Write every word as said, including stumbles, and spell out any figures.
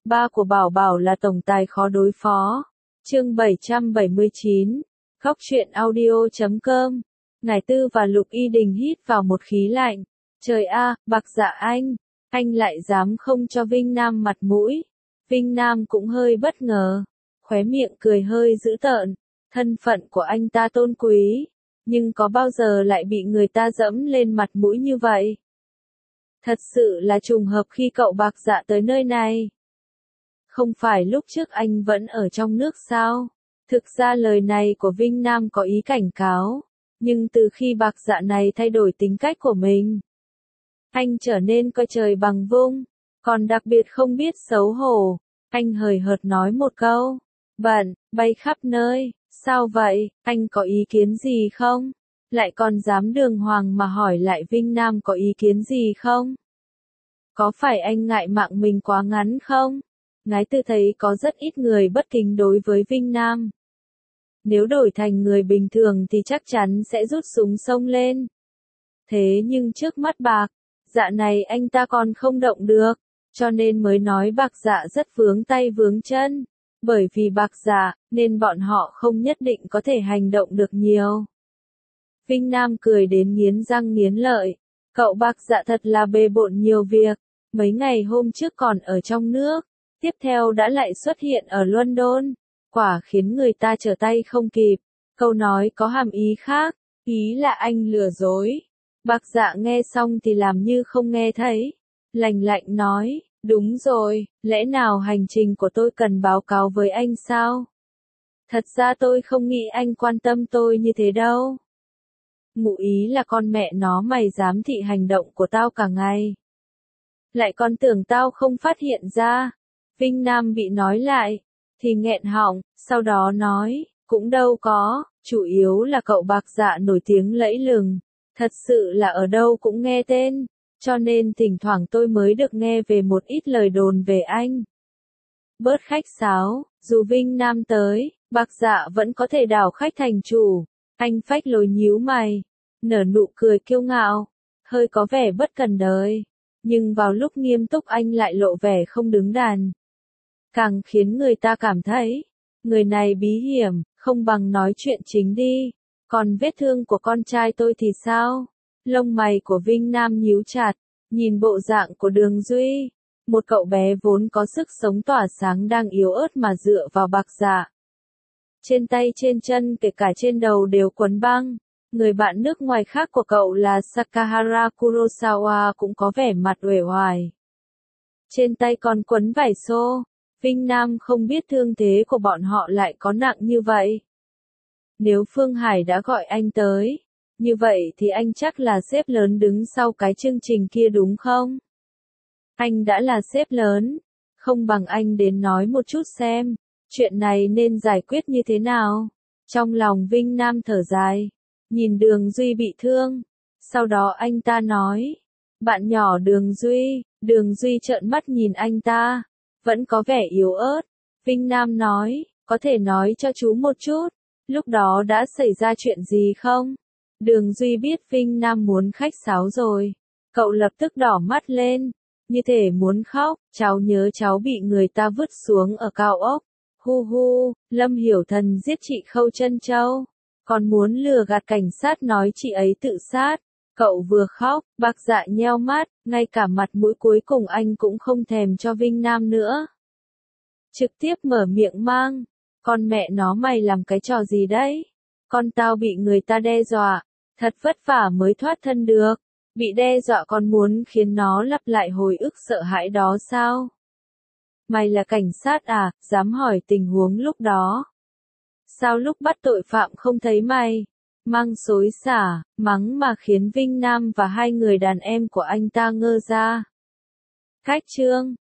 ba của Bảo Bảo là tổng tài khó đối phó. Chương bảy trăm bảy mươi chín. Góc truyện audio chấm com. Ngải Tư và Lục Y Đình hít vào một khí lạnh. Trời a, Bạc Dạ anh, anh lại dám không cho Vinh Nam mặt mũi. Vinh Nam cũng hơi bất ngờ, khóe miệng cười hơi dữ tợn. Thân phận của anh ta tôn quý, nhưng có bao giờ lại bị người ta dẫm lên mặt mũi như vậy? Thật sự là trùng hợp khi cậu Bạc Dạ tới nơi này. Không phải lúc trước anh vẫn ở trong nước sao? Thực ra lời này của Vinh Nam có ý cảnh cáo, nhưng từ khi Bạc Dạ này thay đổi tính cách của mình, anh trở nên coi trời bằng vung, còn đặc biệt không biết xấu hổ. Anh hời hợt nói một câu, bận, bay khắp nơi, sao vậy, anh có ý kiến gì không? Lại còn dám đường hoàng mà hỏi lại Vinh Nam có ý kiến gì không? Có phải anh ngại mạng mình quá ngắn không? Ngái Tư thấy có rất ít người bất kính đối với Vinh Nam. Nếu đổi thành người bình thường thì chắc chắn sẽ rút súng xông lên. Thế nhưng trước mắt Bạc Dạ này anh ta còn không động được, cho nên mới nói Bạc Dạ rất vướng tay vướng chân. Bởi vì Bạc Dạ, nên bọn họ không nhất định có thể hành động được nhiều. Vinh Nam cười đến nghiến răng nghiến lợi. Cậu Bạc Dạ thật là bề bộn nhiều việc. Mấy ngày hôm trước còn ở trong nước, tiếp theo đã lại xuất hiện ở London. Quả khiến người ta trở tay không kịp. Câu nói có hàm ý khác, ý là anh lừa dối. Bạc Dạ nghe xong thì làm như không nghe thấy. Lành lạnh nói, đúng rồi, lẽ nào hành trình của tôi cần báo cáo với anh sao? Thật ra tôi không nghĩ anh quan tâm tôi như thế đâu. Ngụ ý là con mẹ nó mày giám thị hành động của tao cả ngày. Lại còn tưởng tao không phát hiện ra. Vinh Nam bị nói lại, thì nghẹn họng, sau đó nói, cũng đâu có, chủ yếu là cậu Bạc Dạ nổi tiếng lẫy lừng. Thật sự là ở đâu cũng nghe tên, cho nên thỉnh thoảng tôi mới được nghe về một ít lời đồn về anh. Bớt khách sáo, dù Vinh Nam tới, Bạc Dạ vẫn có thể đảo khách thành chủ. Anh phách lối nhíu mày, nở nụ cười kiêu ngạo, hơi có vẻ bất cần đời. Nhưng vào lúc nghiêm túc anh lại lộ vẻ không đứng đắn. Càng khiến người ta cảm thấy, người này bí hiểm, không bằng nói chuyện chính đi. Còn vết thương của con trai tôi thì sao? Lông mày của Vinh Nam nhíu chặt, nhìn bộ dạng của Đường Duy. Một cậu bé vốn có sức sống tỏa sáng đang yếu ớt mà dựa vào Bạc Dạ. Trên tay trên chân kể cả trên đầu đều quấn băng. Người bạn nước ngoài khác của cậu là Sakahara Kurosawa cũng có vẻ mặt uể oải. Trên tay còn quấn vải xô. Vinh Nam không biết thương thế của bọn họ lại có nặng như vậy. Nếu Phương Hải đã gọi anh tới, như vậy thì anh chắc là sếp lớn đứng sau cái chương trình kia đúng không? Anh đã là sếp lớn, không bằng anh đến nói một chút xem, chuyện này nên giải quyết như thế nào? Trong lòng Vinh Nam thở dài, nhìn Đường Duy bị thương, sau đó anh ta nói, bạn nhỏ Đường Duy, Đường Duy trợn mắt nhìn anh ta, vẫn có vẻ yếu ớt. Vinh Nam nói, có thể nói cho chú một chút. Lúc đó đã xảy ra chuyện gì không? Đường Duy biết Vinh Nam muốn khách sáo rồi. Cậu lập tức đỏ mắt lên, như thể muốn khóc. Cháu nhớ cháu bị người ta vứt xuống ở cao ốc. Hu hu, Lâm Hiểu Thần giết chị Khâu Trân Châu. Còn muốn lừa gạt cảnh sát nói chị ấy tự sát. Cậu vừa khóc, Bạc Dạ nheo mắt, ngay cả mặt mũi cuối cùng anh cũng không thèm cho Vinh Nam nữa. Trực tiếp mở miệng mang. Con mẹ nó mày làm cái trò gì đấy? Con tao bị người ta đe dọa, thật vất vả mới thoát thân được. Bị đe dọa còn muốn khiến nó lặp lại hồi ức sợ hãi đó sao? Mày là cảnh sát à, dám hỏi tình huống lúc đó? Sao lúc bắt tội phạm không thấy mày? Mang xối xả, mắng mà khiến Vinh Nam và hai người đàn em của anh ta ngơ ra. Cách chương